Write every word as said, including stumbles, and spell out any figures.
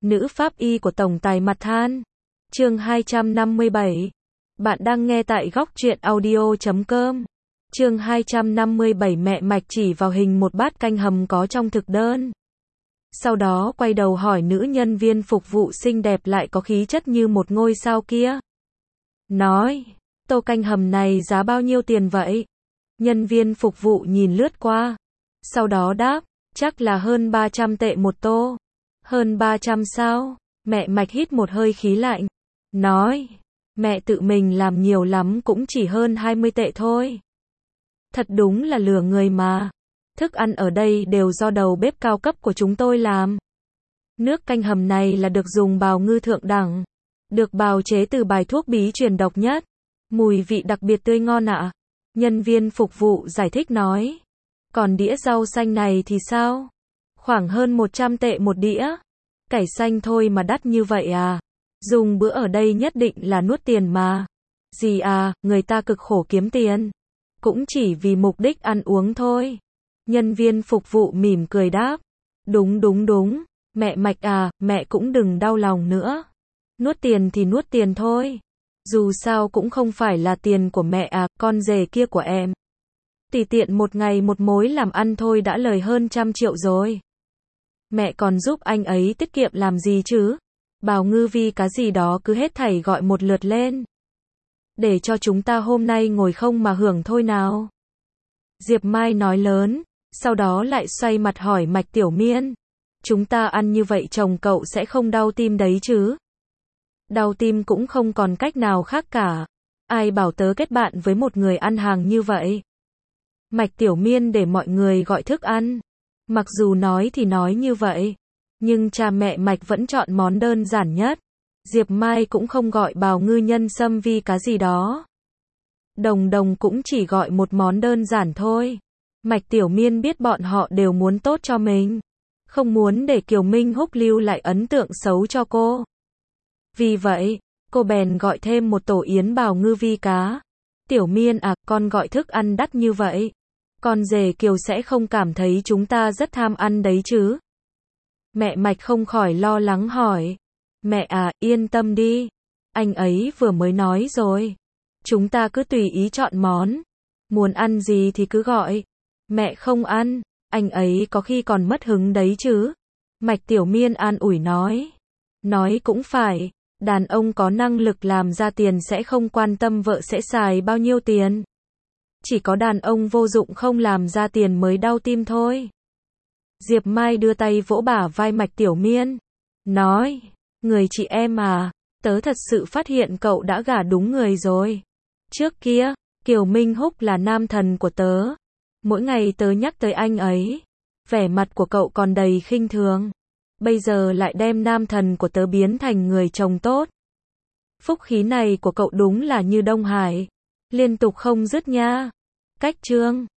Nữ pháp y của tổng tài mặt than. Chương hai trăm năm mươi bảy. Bạn đang nghe tại góc truyện audio chấm com. Chương hai trăm năm mươi bảy. Mẹ Mạch chỉ vào hình một bát canh hầm có trong thực đơn. Sau đó quay đầu hỏi nữ nhân viên phục vụ xinh đẹp lại có khí chất như một ngôi sao kia. Nói, tô canh hầm này giá bao nhiêu tiền vậy? Nhân viên phục vụ nhìn lướt qua. Sau đó đáp, chắc là hơn ba trăm tệ một tô. Hơn ba trăm sao? Mẹ Mạch hít một hơi khí lạnh. Nói, mẹ tự mình làm nhiều lắm cũng chỉ hơn hai mươi tệ thôi. Thật đúng là lừa người mà. Thức ăn ở đây đều do đầu bếp cao cấp của chúng tôi làm. Nước canh hầm này là được dùng bào ngư thượng đẳng. Được bào chế từ bài thuốc bí truyền độc nhất. Mùi vị đặc biệt tươi ngon ạ. Nhân viên phục vụ giải thích nói. Còn đĩa rau xanh này thì sao? Khoảng hơn một trăm tệ một đĩa. Cải xanh thôi mà đắt như vậy à? Dùng bữa ở đây nhất định là nuốt tiền mà. Gì à, người ta cực khổ kiếm tiền. Cũng chỉ vì mục đích ăn uống thôi. Nhân viên phục vụ mỉm cười đáp. Đúng đúng đúng, mẹ Mạch à, mẹ cũng đừng đau lòng nữa. Nuốt tiền thì nuốt tiền thôi. Dù sao cũng không phải là tiền của mẹ à, con rể kia của em. Tùy tiện một ngày một mối làm ăn thôi đã lời hơn trăm triệu rồi. Mẹ còn giúp anh ấy tiết kiệm làm gì chứ? Bào ngư vi cá gì đó cứ hết thảy gọi một lượt lên. Để cho chúng ta hôm nay ngồi không mà hưởng thôi nào. Diệp Mai nói lớn, sau đó lại xoay mặt hỏi Mạch Tiểu Miên. Chúng ta ăn như vậy chồng cậu sẽ không đau tim đấy chứ? Đau tim cũng không còn cách nào khác cả. Ai bảo tớ kết bạn với một người ăn hàng như vậy? Mạch Tiểu Miên để mọi người gọi thức ăn. Mặc dù nói thì nói như vậy, nhưng cha mẹ Mạch vẫn chọn món đơn giản nhất. Diệp Mai cũng không gọi bào ngư nhân sâm vi cá gì đó. Đồng Đồng cũng chỉ gọi một món đơn giản thôi. Mạch Tiểu Miên biết bọn họ đều muốn tốt cho mình. Không muốn để Kiều Minh Húc lưu lại ấn tượng xấu cho cô. Vì vậy, cô bèn gọi thêm một tổ yến bào ngư vi cá. Tiểu Miên à, con gọi thức ăn đắt như vậy. Con rể Kiều sẽ không cảm thấy chúng ta rất tham ăn đấy chứ? Mẹ Mạch không khỏi lo lắng hỏi. Mẹ à, yên tâm đi. Anh ấy vừa mới nói rồi. Chúng ta cứ tùy ý chọn món. Muốn ăn gì thì cứ gọi. Mẹ không ăn, anh ấy có khi còn mất hứng đấy chứ. Mạch Tiểu Miên an ủi nói. Nói cũng phải, đàn ông có năng lực làm ra tiền sẽ không quan tâm vợ sẽ xài bao nhiêu tiền. Chỉ có đàn ông vô dụng không làm ra tiền mới đau tim thôi. Diệp Mai đưa tay vỗ bả vai Mạch Tiểu Miên. Nói, người chị em à, tớ thật sự phát hiện cậu đã gả đúng người rồi. Trước kia, Kiều Minh Húc là nam thần của tớ. Mỗi ngày tớ nhắc tới anh ấy. Vẻ mặt của cậu còn đầy khinh thường. Bây giờ lại đem nam thần của tớ biến thành người chồng tốt. Phúc khí này của cậu đúng là như Đông Hải. Liên tục không dứt nha. Cách chương